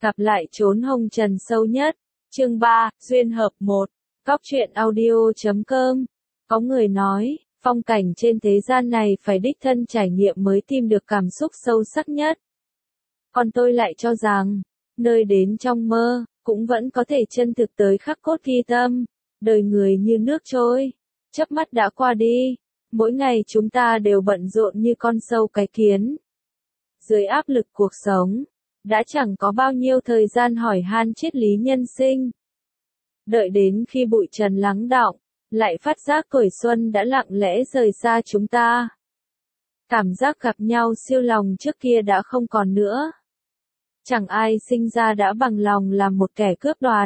Gặp lại chốn hồng trần sâu nhất. Chương 3, duyên hợp 1. Cóc truyện audio.com. Có người nói, phong cảnh trên thế gian này phải đích thân trải nghiệm mới tìm được cảm xúc sâu sắc nhất. Còn tôi lại cho rằng, nơi đến trong mơ, cũng vẫn có thể chân thực tới khắc cốt ghi tâm. Đời người như nước trôi, chớp mắt đã qua đi. Mỗi ngày chúng ta đều bận rộn như con sâu cái kiến. Dưới áp lực cuộc sống, đã chẳng có bao nhiêu thời gian hỏi han triết lý nhân sinh. Đợi đến khi bụi trần lắng đọng, lại phát giác tuổi xuân đã lặng lẽ rời xa chúng ta. Cảm giác gặp nhau siêu lòng trước kia đã không còn nữa. Chẳng ai sinh ra đã bằng lòng làm một kẻ cướp đoạt.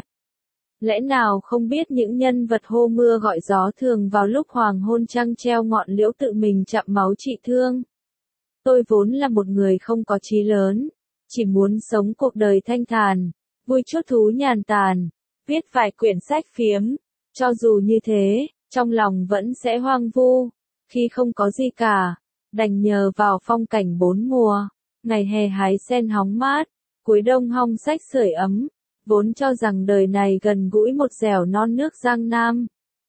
Lẽ nào không biết những nhân vật hô mưa gọi gió thường vào lúc hoàng hôn trăng treo ngọn liễu tự mình chặm máu trị thương. Tôi vốn là một người không có chí lớn, chỉ muốn sống cuộc đời thanh thản, vui chút thú nhàn tản, viết vài quyển sách phiếm. Cho dù như thế, trong lòng vẫn sẽ hoang vu, khi không có gì cả, đành nhờ vào phong cảnh bốn mùa, ngày hè hái sen hóng mát, cuối đông hong sách sưởi ấm, vốn cho rằng đời này gần gũi một dẻo non nước Giang Nam.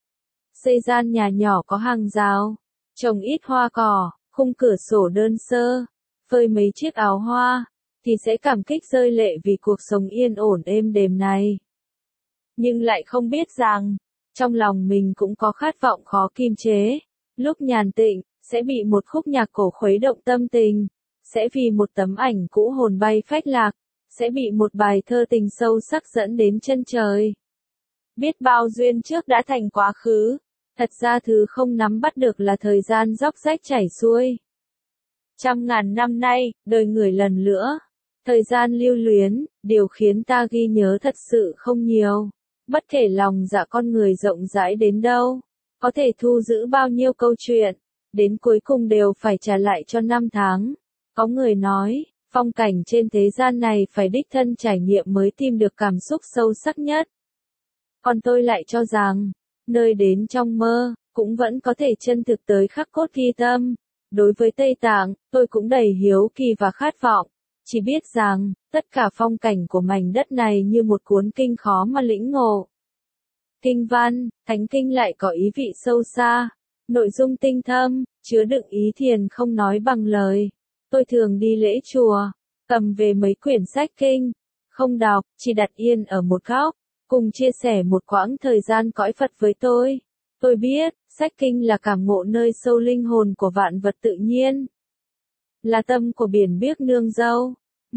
Xây gian nhà nhỏ có hàng rào, trồng ít hoa cỏ, khung cửa sổ đơn sơ, phơi mấy chiếc áo hoa, thì sẽ cảm kích rơi lệ vì cuộc sống yên ổn êm đềm này. Nhưng lại không biết rằng, trong lòng mình cũng có khát vọng khó kiềm chế, lúc nhàn tịnh, sẽ bị một khúc nhạc cổ khuấy động tâm tình, sẽ vì một tấm ảnh cũ hồn bay phách lạc, sẽ bị một bài thơ tình sâu sắc dẫn đến chân trời. Biết bao duyên trước đã thành quá khứ, thật ra thứ không nắm bắt được là thời gian róc rách chảy xuôi. Trăm ngàn năm nay, đời người lần nữa, thời gian lưu luyến, điều khiến ta ghi nhớ thật sự không nhiều. Bất kể lòng dạ con người rộng rãi đến đâu, có thể thu giữ bao nhiêu câu chuyện, đến cuối cùng đều phải trả lại cho năm tháng. Có người nói, phong cảnh trên thế gian này phải đích thân trải nghiệm mới tìm được cảm xúc sâu sắc nhất. Còn tôi lại cho rằng, nơi đến trong mơ, cũng vẫn có thể chân thực tới khắc cốt ghi tâm. Đối với Tây Tạng, tôi cũng đầy hiếu kỳ và khát vọng. Chỉ biết rằng, tất cả phong cảnh của mảnh đất này như một cuốn kinh khó mà lĩnh ngộ. Kinh văn, thánh kinh lại có ý vị sâu xa, nội dung tinh thâm, chứa đựng ý thiền không nói bằng lời. Tôi thường đi lễ chùa, cầm về mấy quyển sách kinh, không đọc, chỉ đặt yên ở một góc, cùng chia sẻ một quãng thời gian cõi Phật với tôi. Tôi biết, sách kinh là cảm ngộ nơi sâu linh hồn của vạn vật tự nhiên. Là tâm của biển biếc nương dâu.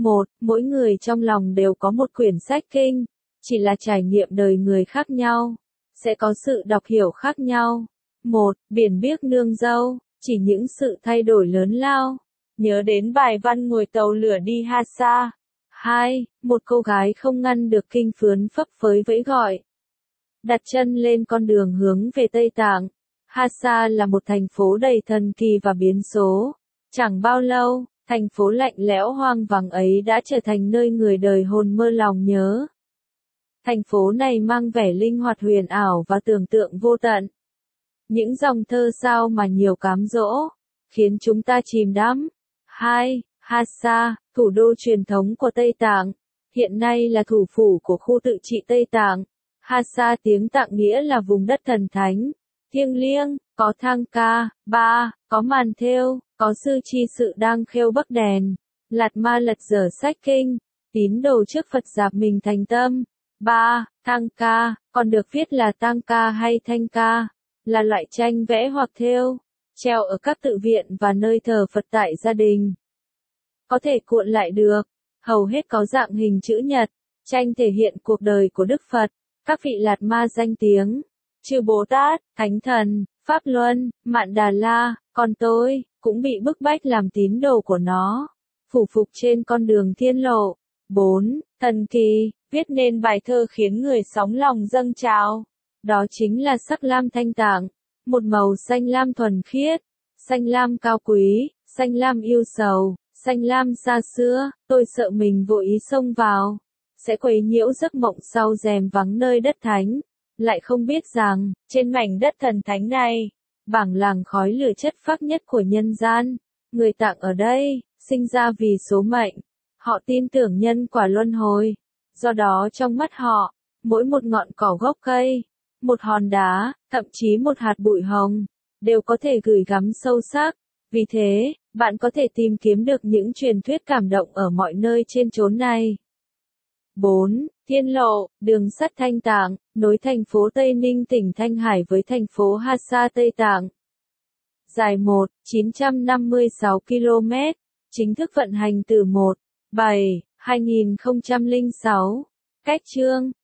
Mỗi người trong lòng đều có một quyển sách kinh, chỉ là trải nghiệm đời người khác nhau, sẽ có sự đọc hiểu khác nhau. Biển biếc nương dâu, chỉ những sự thay đổi lớn lao. Nhớ đến bài văn ngồi tàu lửa đi Hassa. 2. Một cô gái không ngăn được kinh phướn phấp phới vẫy gọi. Đặt chân lên con đường hướng về Tây Tạng. Hassa là một thành phố đầy thần kỳ và biến số. Chẳng bao lâu, thành phố lạnh lẽo hoang vắng ấy đã trở thành nơi người đời hồn mơ lòng nhớ. Thành phố này mang vẻ linh hoạt huyền ảo và tưởng tượng vô tận. Những dòng thơ sao mà nhiều cám dỗ, khiến chúng ta chìm đắm. 2. Hassa, thủ đô truyền thống của Tây Tạng, hiện nay là thủ phủ của khu tự trị Tây Tạng. Hassa tiếng Tạng nghĩa là vùng đất thần thánh, thiêng liêng, có thang ca, có màn thêu, có sư chi sự đang khêu bắc đèn, lạt ma lật dở sách kinh, tín đồ trước Phật dạp mình thành tâm. Thang ca, còn được viết là tang ca hay thanh ca, là loại tranh vẽ hoặc thêu, treo ở các tự viện và nơi thờ Phật tại gia đình. Có thể cuộn lại được, hầu hết có dạng hình chữ nhật, tranh thể hiện cuộc đời của Đức Phật, các vị lạt ma danh tiếng, chư Bồ Tát, Thánh Thần, Pháp Luân, Mạn Đà La. Còn tôi, cũng bị bức bách làm tín đồ của nó, phủ phục trên con đường thiên lộ. 4. Thần kỳ, viết nên bài thơ khiến người sóng lòng dâng trào. Đó chính là sắc lam thanh tạng, một màu xanh lam thuần khiết, xanh lam cao quý, xanh lam yêu sầu, xanh lam xa xưa. Tôi sợ mình vội ý xông vào, sẽ quấy nhiễu giấc mộng sau rèm vắng nơi đất thánh. Lại không biết rằng, trên mảnh đất thần thánh này, bảng làng khói lửa chất phác nhất của nhân gian, người Tạng ở đây, sinh ra vì số mệnh. Họ tin tưởng nhân quả luân hồi. Do đó trong mắt họ, mỗi một ngọn cỏ gốc cây, một hòn đá, thậm chí một hạt bụi hồng, đều có thể gửi gắm sâu sắc. Vì thế, bạn có thể tìm kiếm được những truyền thuyết cảm động ở mọi nơi trên chốn này. 4. Thiên lộ, đường sắt Thanh Tạng, nối thành phố Tây Ninh tỉnh Thanh Hải với thành phố Hassa Tây Tạng. Dài 1,956 km, chính thức vận hành từ 1/7/2006. Cách chương